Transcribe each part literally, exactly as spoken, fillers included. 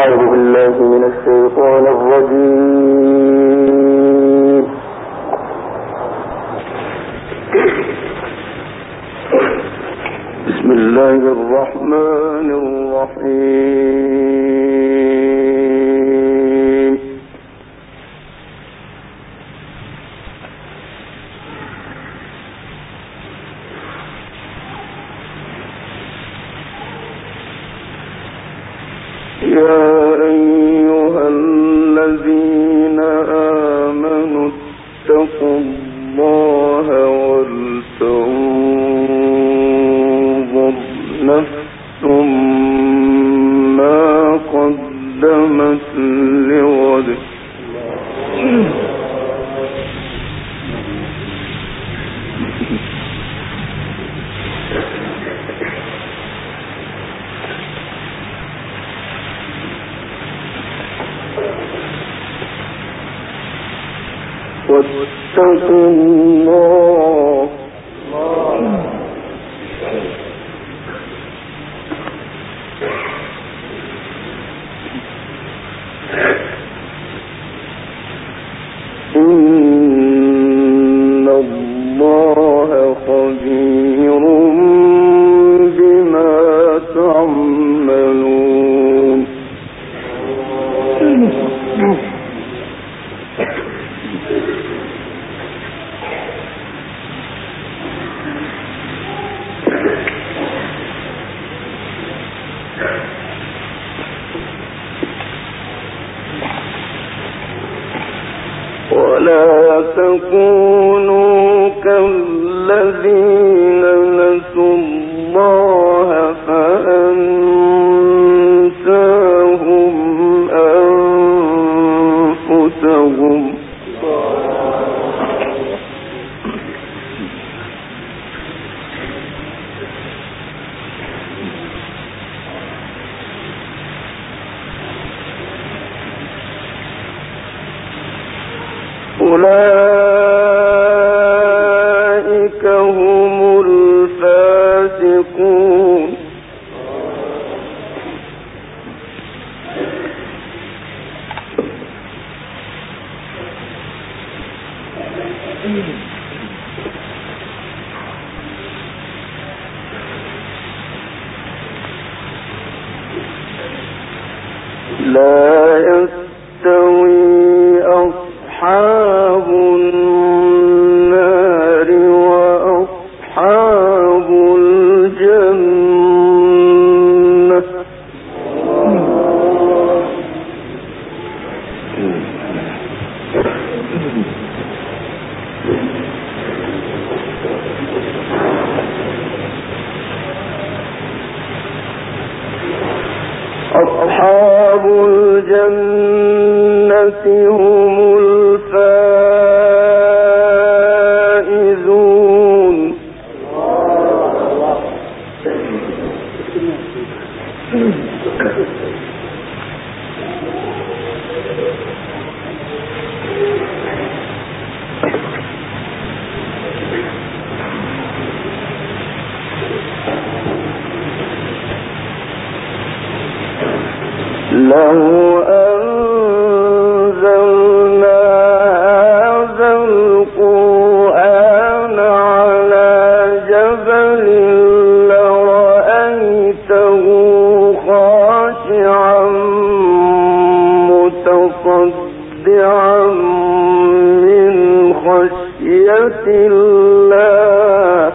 أعوذ بالله من الشيطان الرجيم. بسم الله الرحمن الرحيم. يا أيها الذين آمنوا اتقوا الله ولتنظر نفس ما قدمت لغد. واتقوا الله إن الله خبير بما تعملون. ولا تكونوا كالذين نسوا الله فأنساهم أنفسهم. أولئك هم الفاسقون. لا يستوي أصحاب النار وأصحاب الجنة. أصحاب الجنة هم الفائزون. لو أنزلنا هذا القرآن على جبل لرأيته خاشعا متصدعا من خشية الله.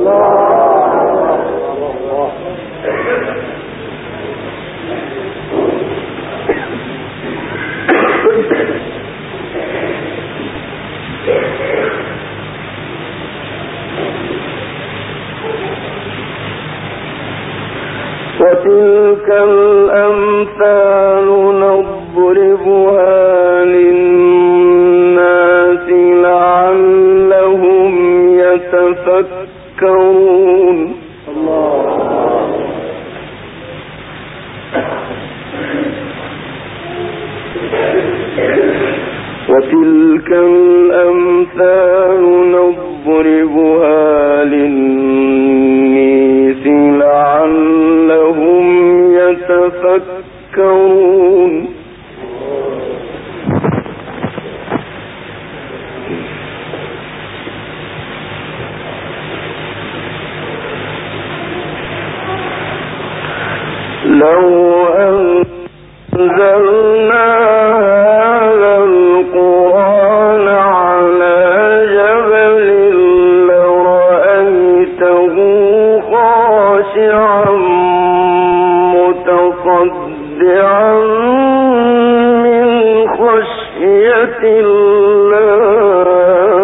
وتلك الأمثال نضربها للناس لعلهم يتفكرون. وتلك الأمثال نضربها للناس لعلهم يتفكرون. يتفكرون لو أنزلنا هذا القرآن على جبل لرأيته خاشعا متصدعا من خشية الله.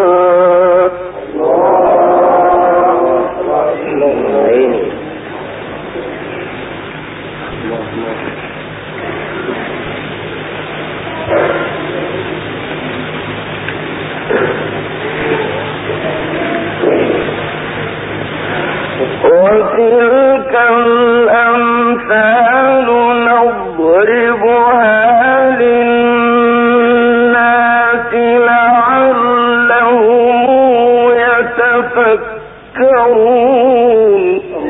وتلك الأمثال نضربها للناس لعلهم يتفكرون.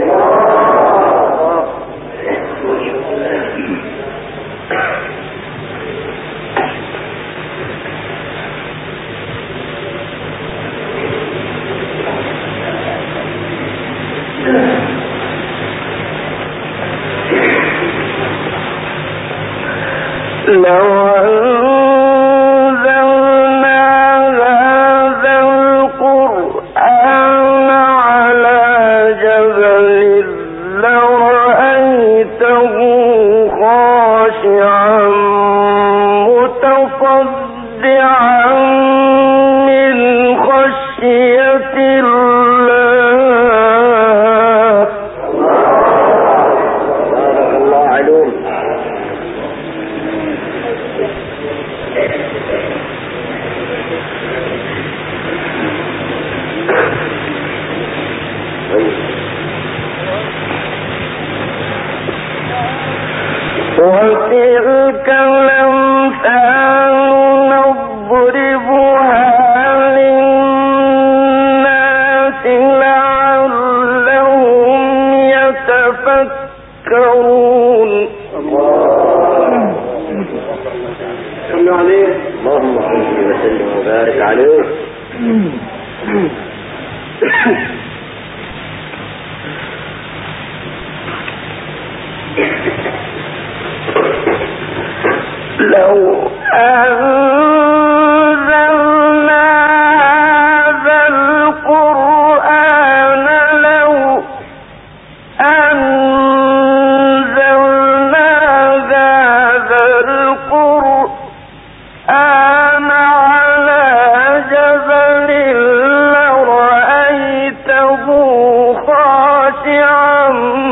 لو أنزلنا هذا القرآن على جبل لرأيته خاشعا متصدعا من خشية الله. الله علوم. وتلك الأمثال نضربها للناس لعلهم يتفكرون. صلوا عليه. اللهم صل وسلم وبارك عليه. لو أنزلنا هذا القرآن لو أنزلنا هذا القرآن على جبل لرأيته خاشعا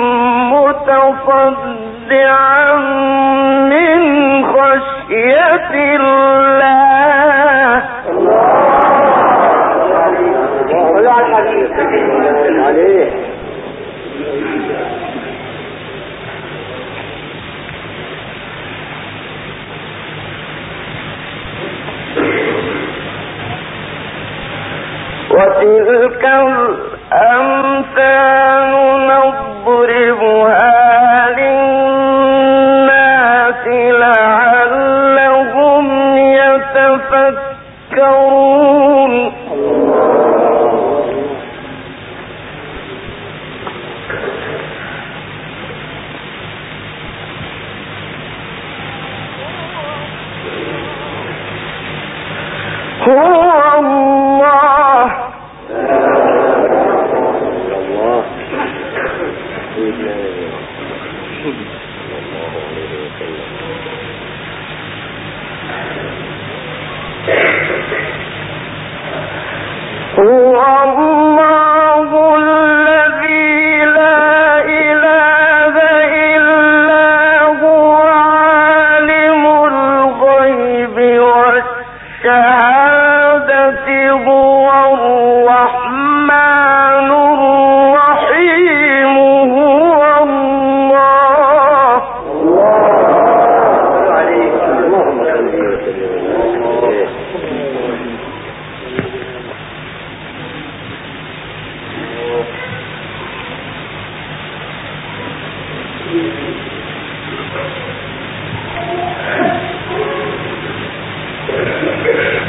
متصدعا من خشية الله. الله عليه. وتلك الأمثال نضربها للناس لعلهم يتفكرون. هو الله هو الله الذي لا إله إلا هو عالم الغيب والشهادة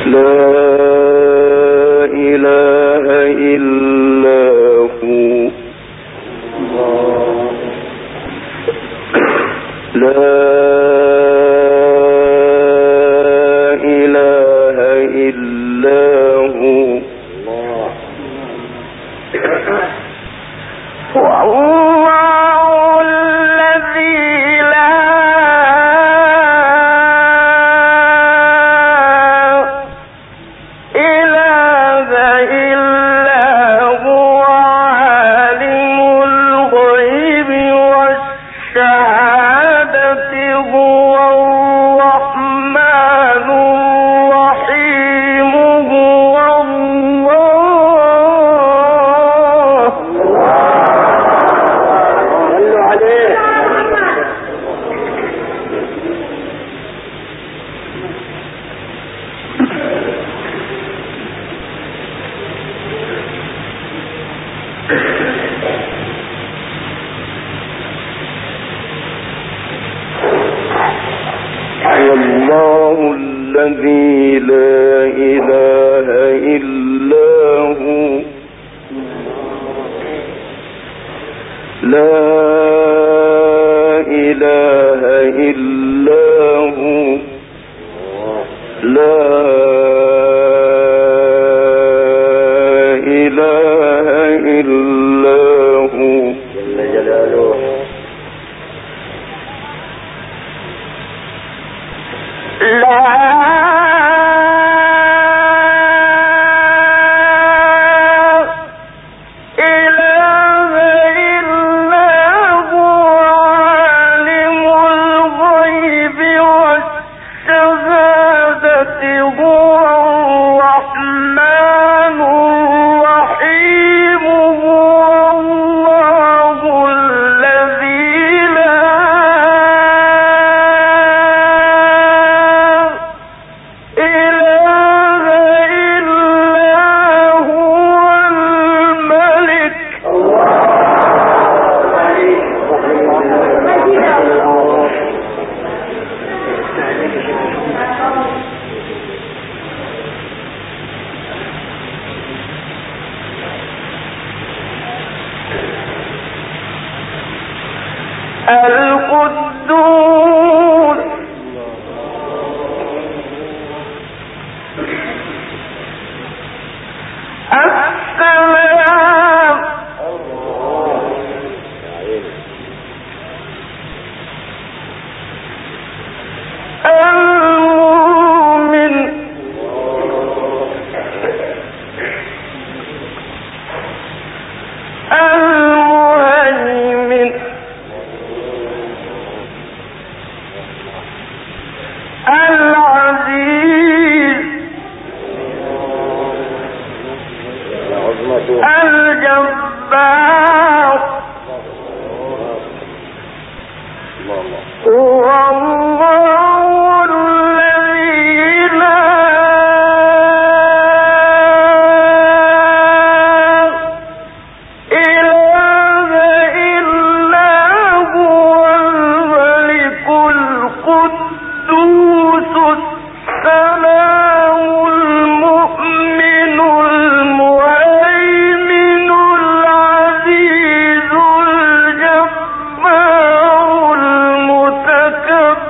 الجبار المتكبر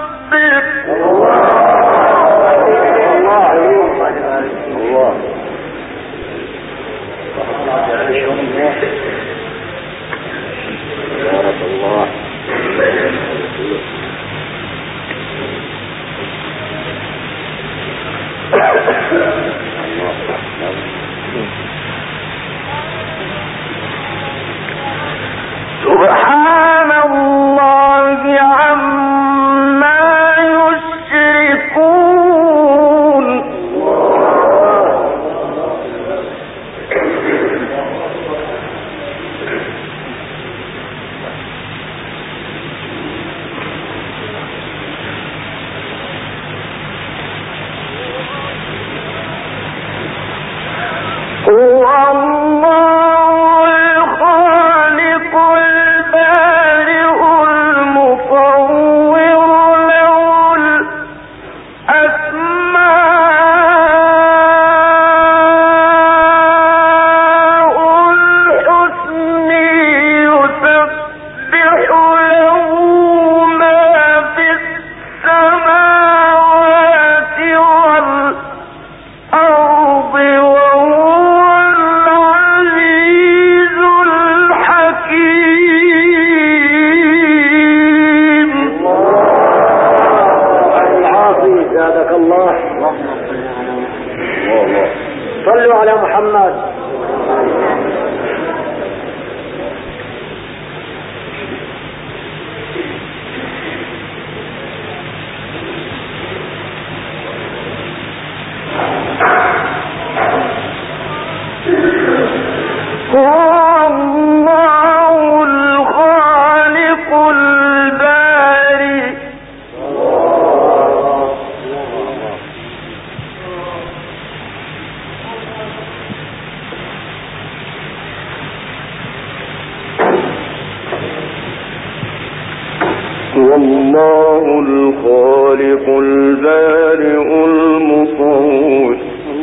حياك الله. صلوا على محمد. والله الخالق البارئ المصور.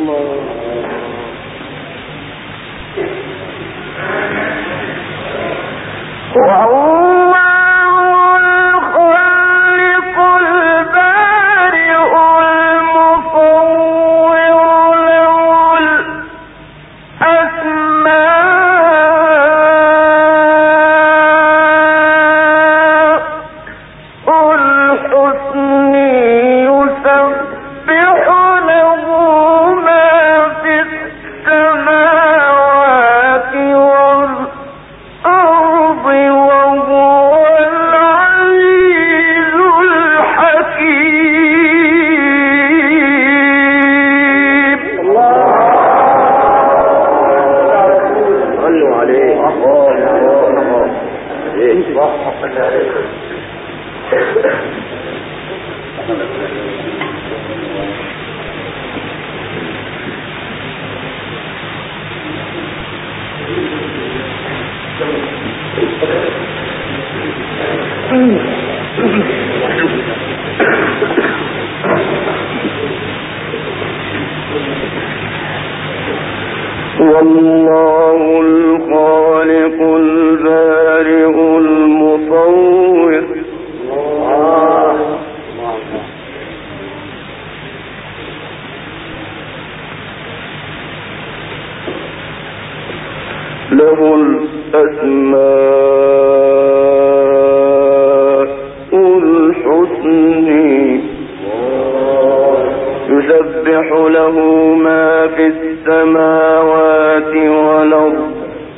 والله الخالق البارئ المصور. له الأسماء الحسنى يسبح له ما في السماوات والأرض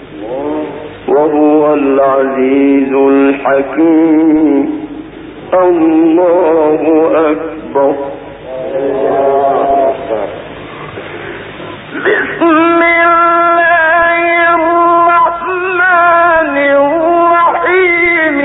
وهو العزيز الحكيم. الله أكبر. بسم الله الرحمن الرحيم.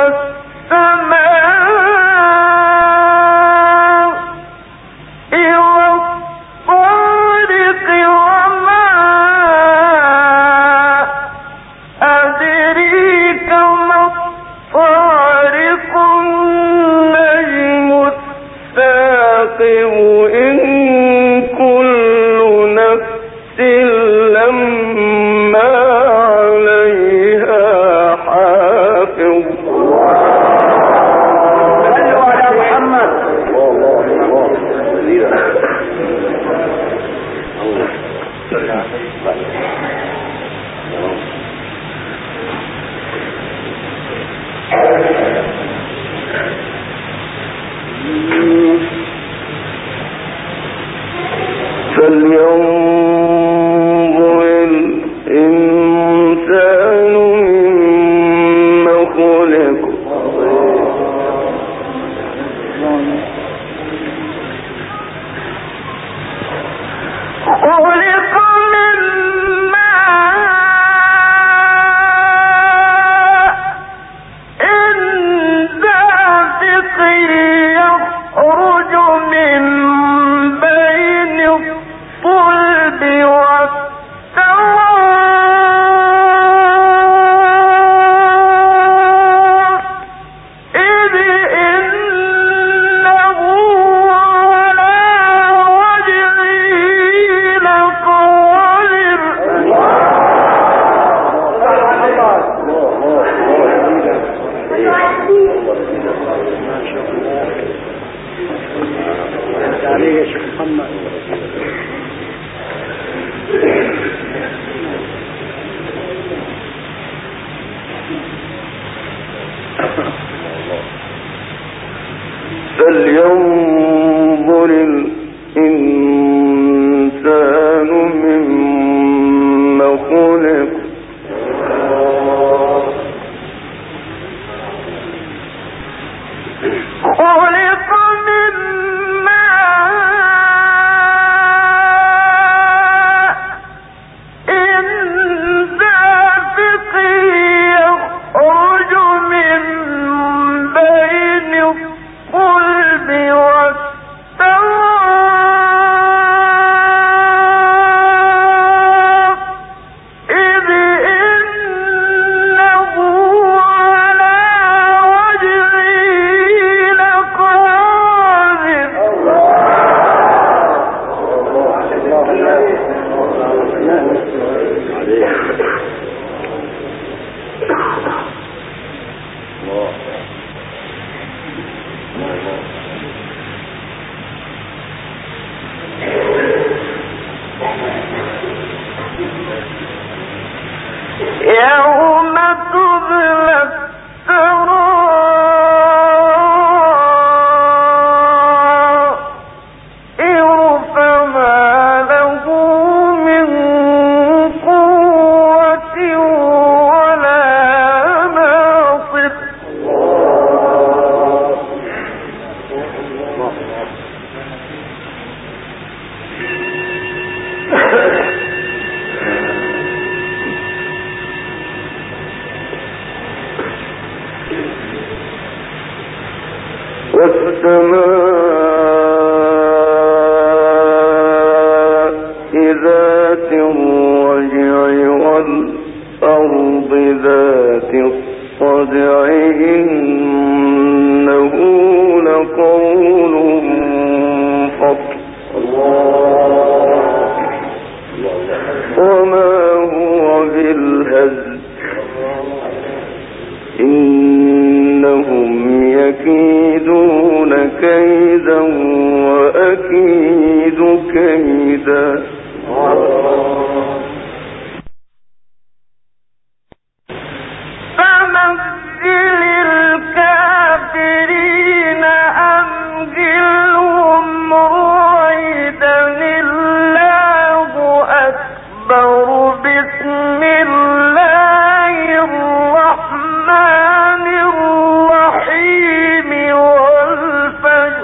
فلينظر الإنسان مما خلق. خلق من ماء دافق يخرج من بين الصلب والترائب إذ إنه على وجهه لقادر. عليه يا شيخ محمد. فلينظر لينظر الإنسان مما خلق خلق من ماء دافق يخرج من بين الصلب والترائب إذ إنه على وجهه لقادر. يوم تبلى السرائر فما له من قوة ولا ناصر. والسماء ذات الرجع والأرض ذات الصدع إنه لقول فصل وما هو بالهزل إنهم يكيدون كيدا وأكيد كيدا. فمثل الكافرين أمهلهم رويدا. الله أكبر. بسم الله الرحمن الرحيم والفجر.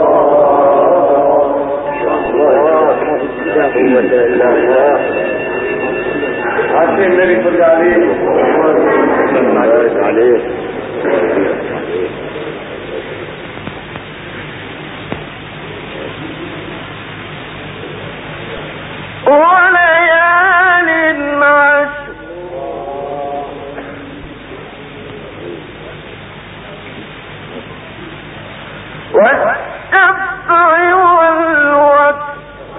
وليال عشر. والشفع والوتر.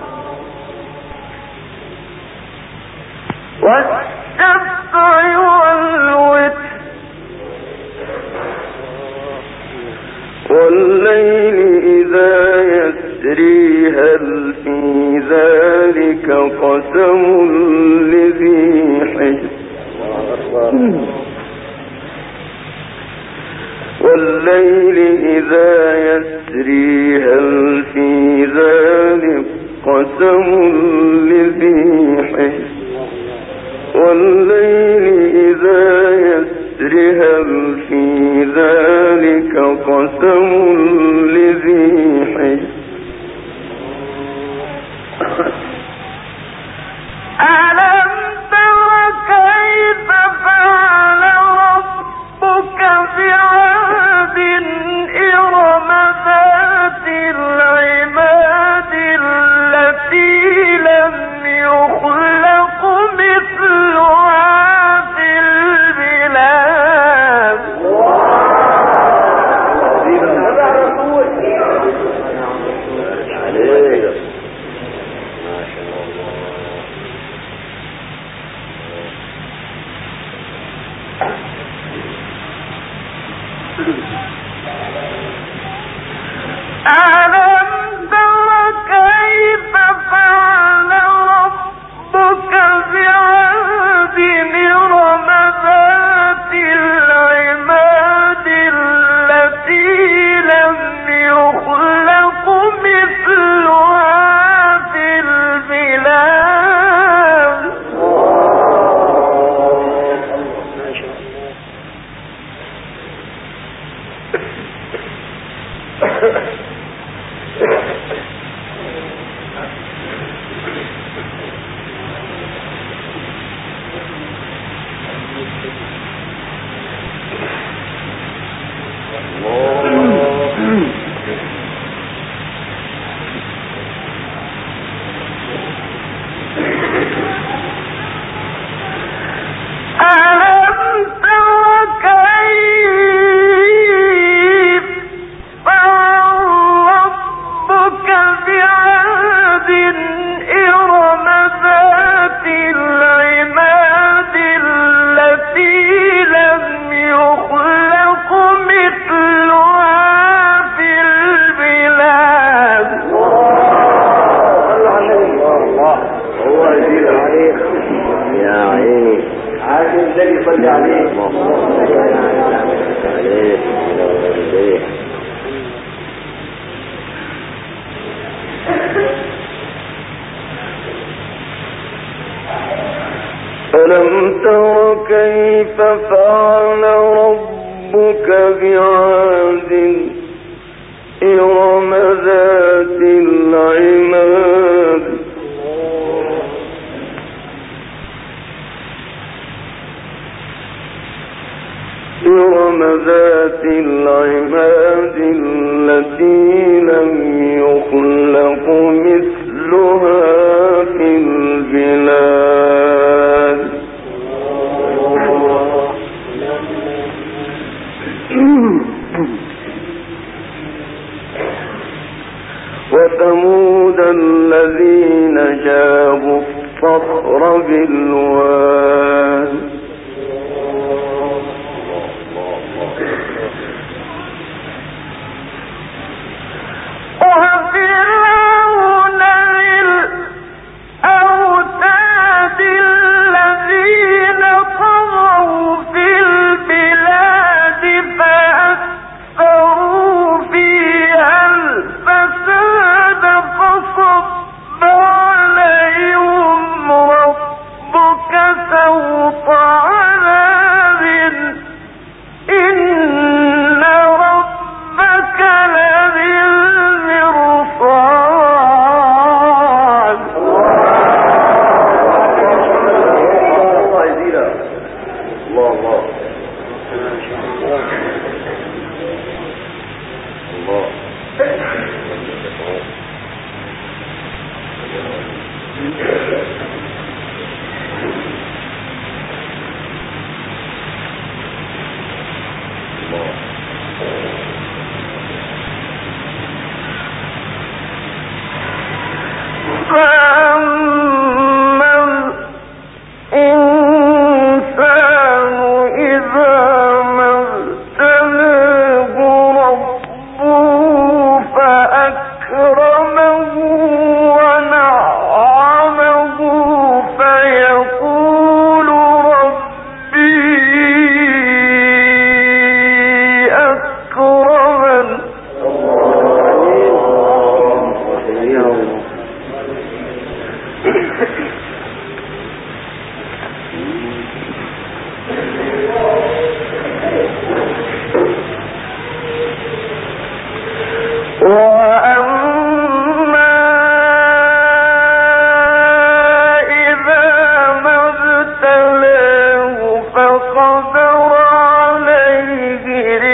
والشفع والوتر. والليل إذا يسري هل في ذلك قسم لذي حجر. والليل إذا يسري هل في ذلك قسم لذي حجر. والليل إذا يسري هل في ذلك قسم لذي حجر. ألم تر كيف فعل ربك بعاد إرم ذات العماد التي لم يخلق مثلها في البلاد. ألم تر كيف فعل ربك بعاد إرم ذات العماد التي لم يخلق مثلها النبي صلى عليه. ألم تر كيف فعل ربك بعاد إرم ذات العماد إرم ذات العماد التي لم يخلق مثلها في البلاد وثمود الذين جابوا الصخر بالواد وفرعون ذي الأوتاد الذين طغوا في البلاد فأكثروا فيها الفساد فصب عليهم ربك سوط عذاب إن ربك لبالمرصاد. الله يزيدها. الله الله الله. فأما الإنسان إذا ما ابتلاه ربه فأكرمه ونعمه فيقول ربي أكرمن. وأما إذا ما ابتلاه فقدر عليه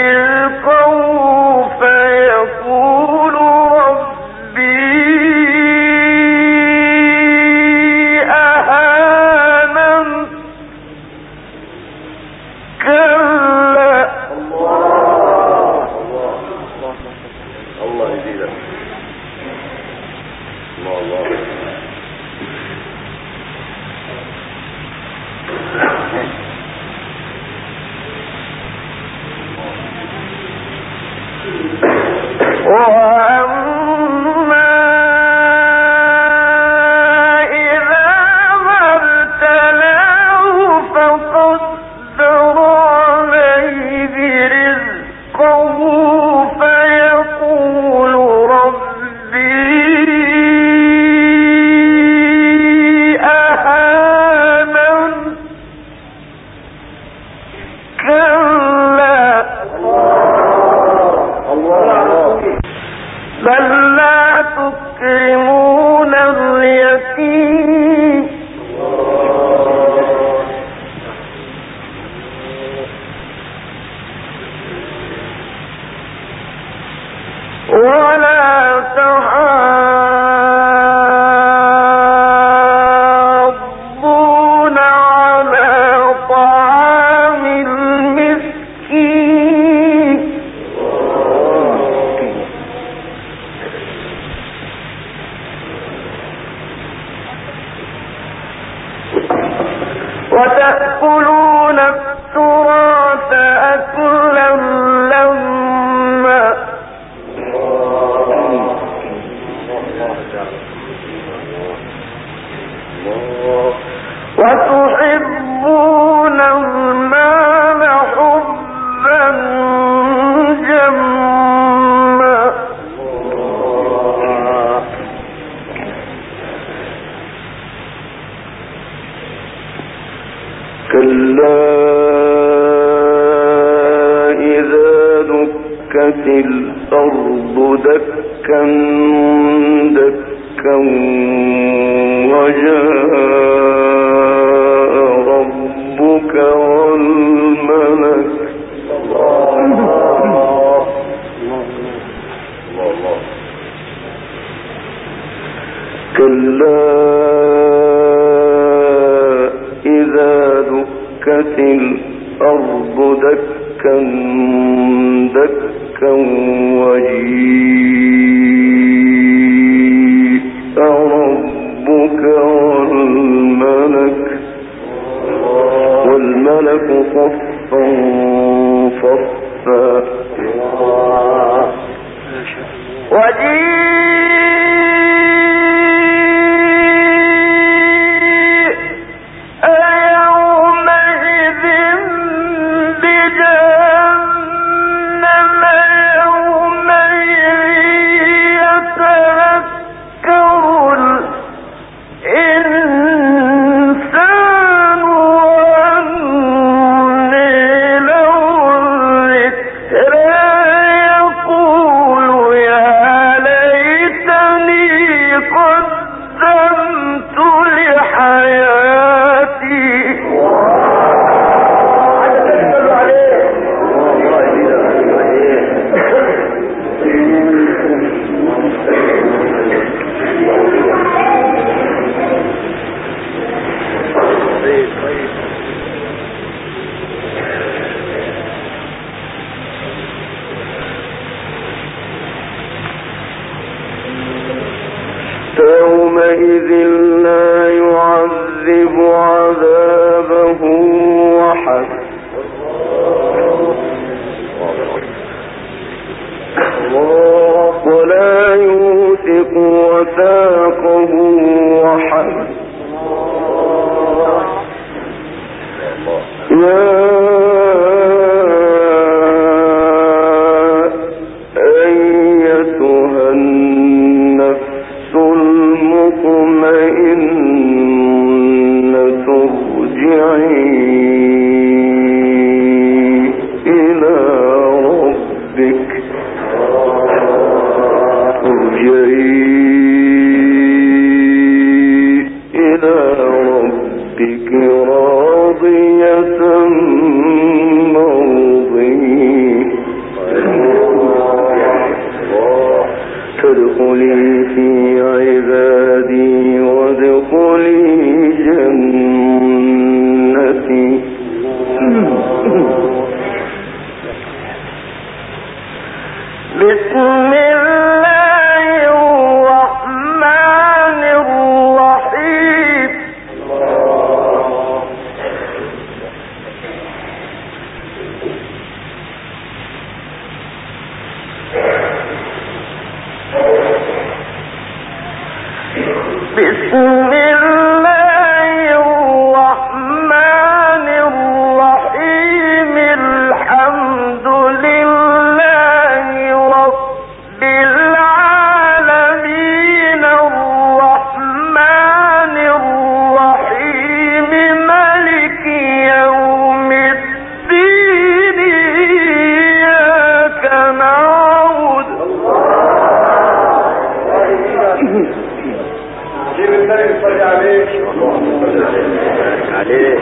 رزقه فيقول ربي أهانن. كلا الله يزيدها. الله الله. وأما إذا ما ابتلاه فقدر عليه رزقه فيقول ربي أهانن. كلا بل لا تكرمون اليتيم ولا تحاضون على طعام المسكين وتأكلون التراث أكلا لما دكا دكا وجاء ربك والملك كلا إذا دكت الأرض دكا دكا وجيء ربك والملك والملك صفا صفا يومئذ لا يعذب عذابه أحد ولا يوثق وثاقه أحد يا بسم الله الرحمن الرحيم بسم الله الرحمن الرحيم الحمد لله رب العالمين الرحمن الرحيم مالك يوم الدين إياك نعبد جيب النبي صلي عليه اللهم صل عليه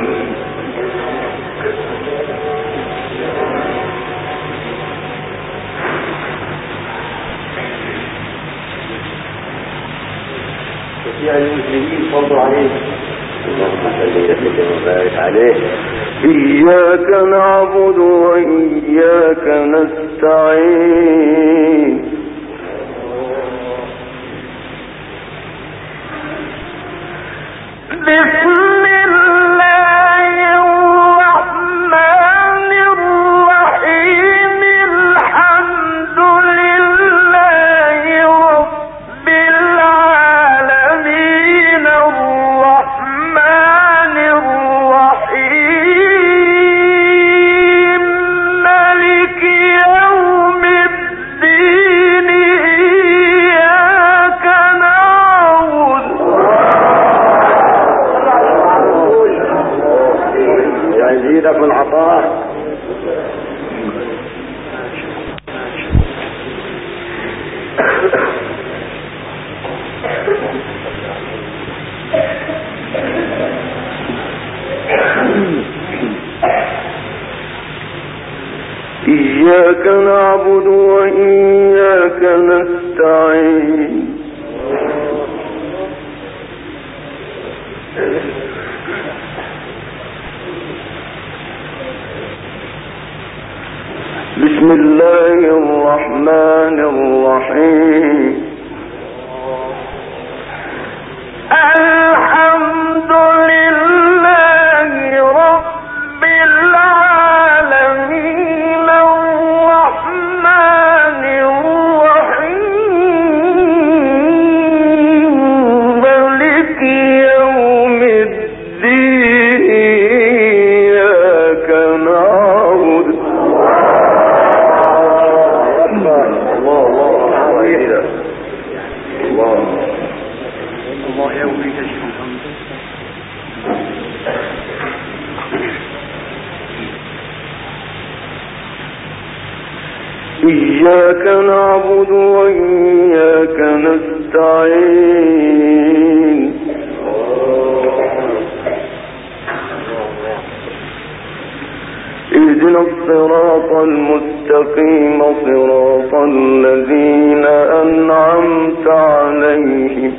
شفيع المسلمين صلوا عليه اللهم صل وسلم وبارك عليه. إياك نعبد وإياك نستعين بسم الله الرحمن الرحيم الحمد لله رب العالمين الرحمن الرحيم مالك يوم الدين نعبد وإياك نستعين بسم الله الرحمن الرحيم الحمد لله رب العالمين الرحمن الرحيم مالك يوم الدين إياك نعبد الله الله الله يومي تشفى إياك نعبد وإياك نستعين اهدنا الصراط المستقيم صراط الذين أنعمت عليهم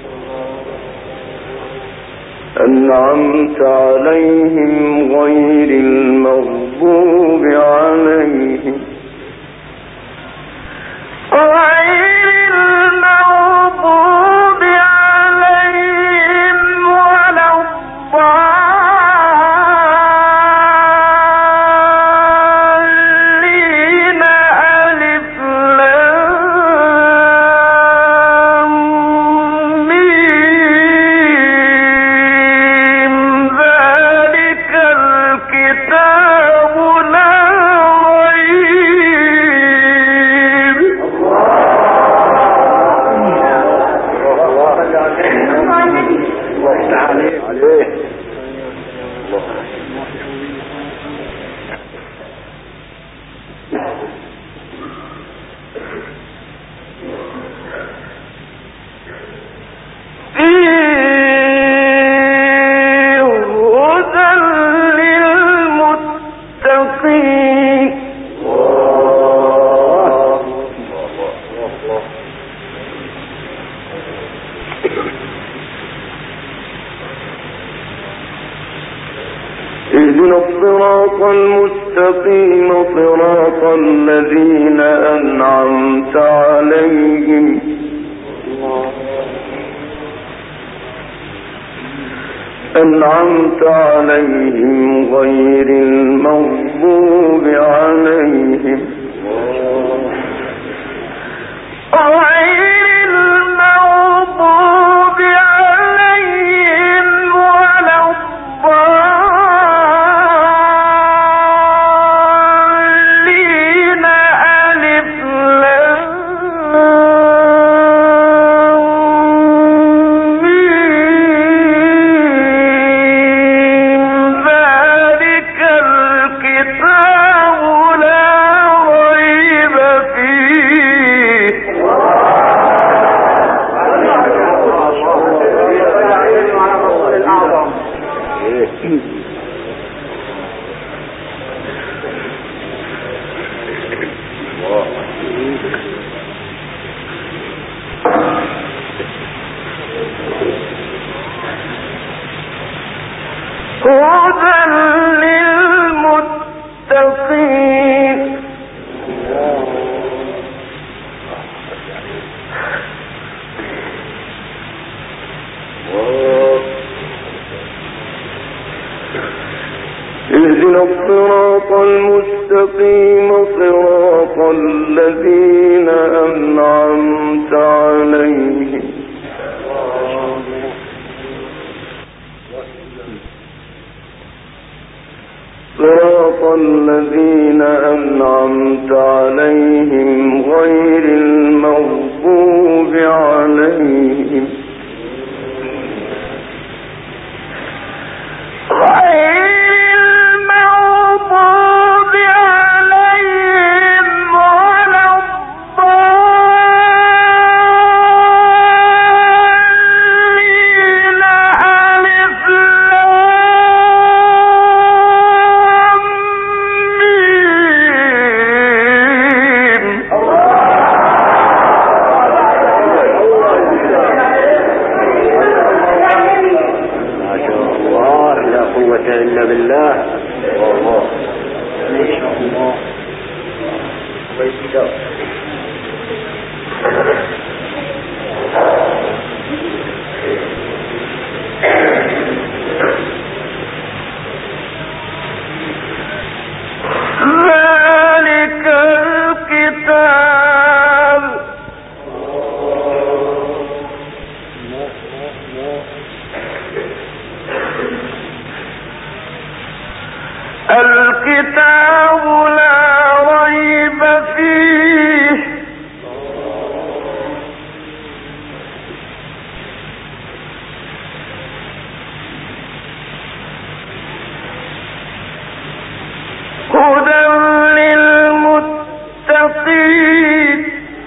أنعمت عليهم غير المغضوب عليهم غير المغضوب عليهم ولا الضالين ألف لام ميم ذلك الكتاب لا ريب عليه اهدنا الصراط المستقيم صراط الذين أنعمت عليهم أنعمت عليهم غير المغضوب عليهم غير المغضوب عليهم ولا الضالين ألف لام ميم ذلك الكتاب لا ريب فيه هدى للمتقين اهدنا الصراط المستقيم صراط الذين أنعمت عليهم صراط الذين أنعمت عليهم غير المغضوب عليهم غير المغضوب عليهم ولا الضالين ألف لام ميم بالله. الله ما شاء الله. ويسكت ذلك الكتاب الكتاب لا ريب فيه هدى للمتقين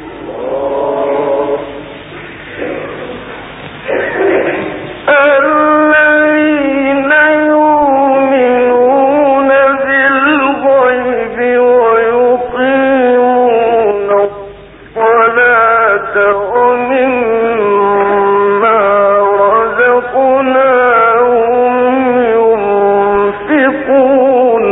الذين يؤمنون بالغيب ويقيمون الصلاة ومما رزقناهم ينفقون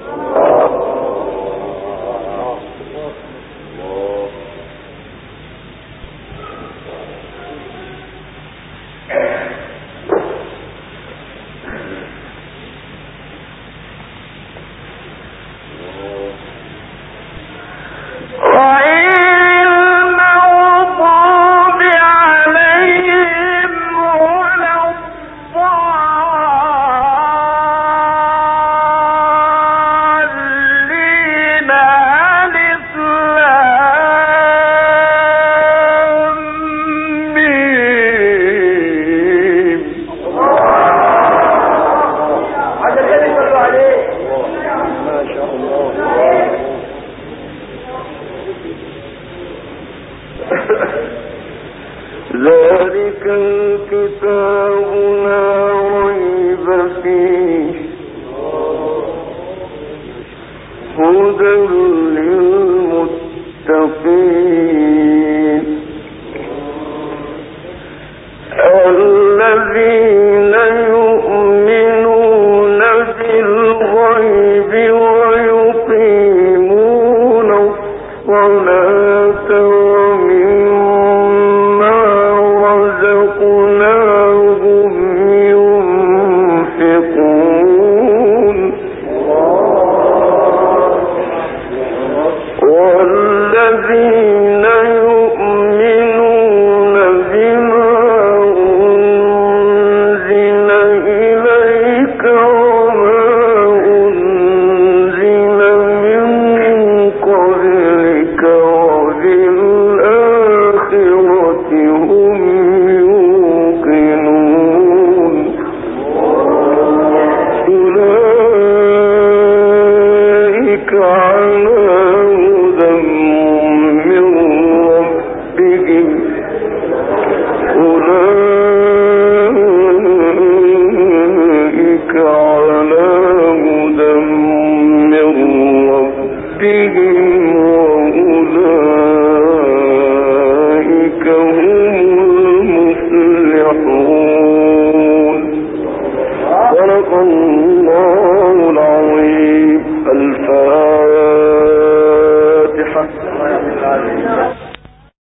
ذلك الكتاب لا ريب فيه هدى للمتقين الذين يؤمنون بالغيب ويقيمون الصلاة والذين يؤمنون بما أنزل إليك وما أنزل من قبلك وبالآخرة هم يوقنون أولئك على أولئك على هدى من ربهم وأولئك هم المفلحون. صدق الله العظيم. الفاتحة.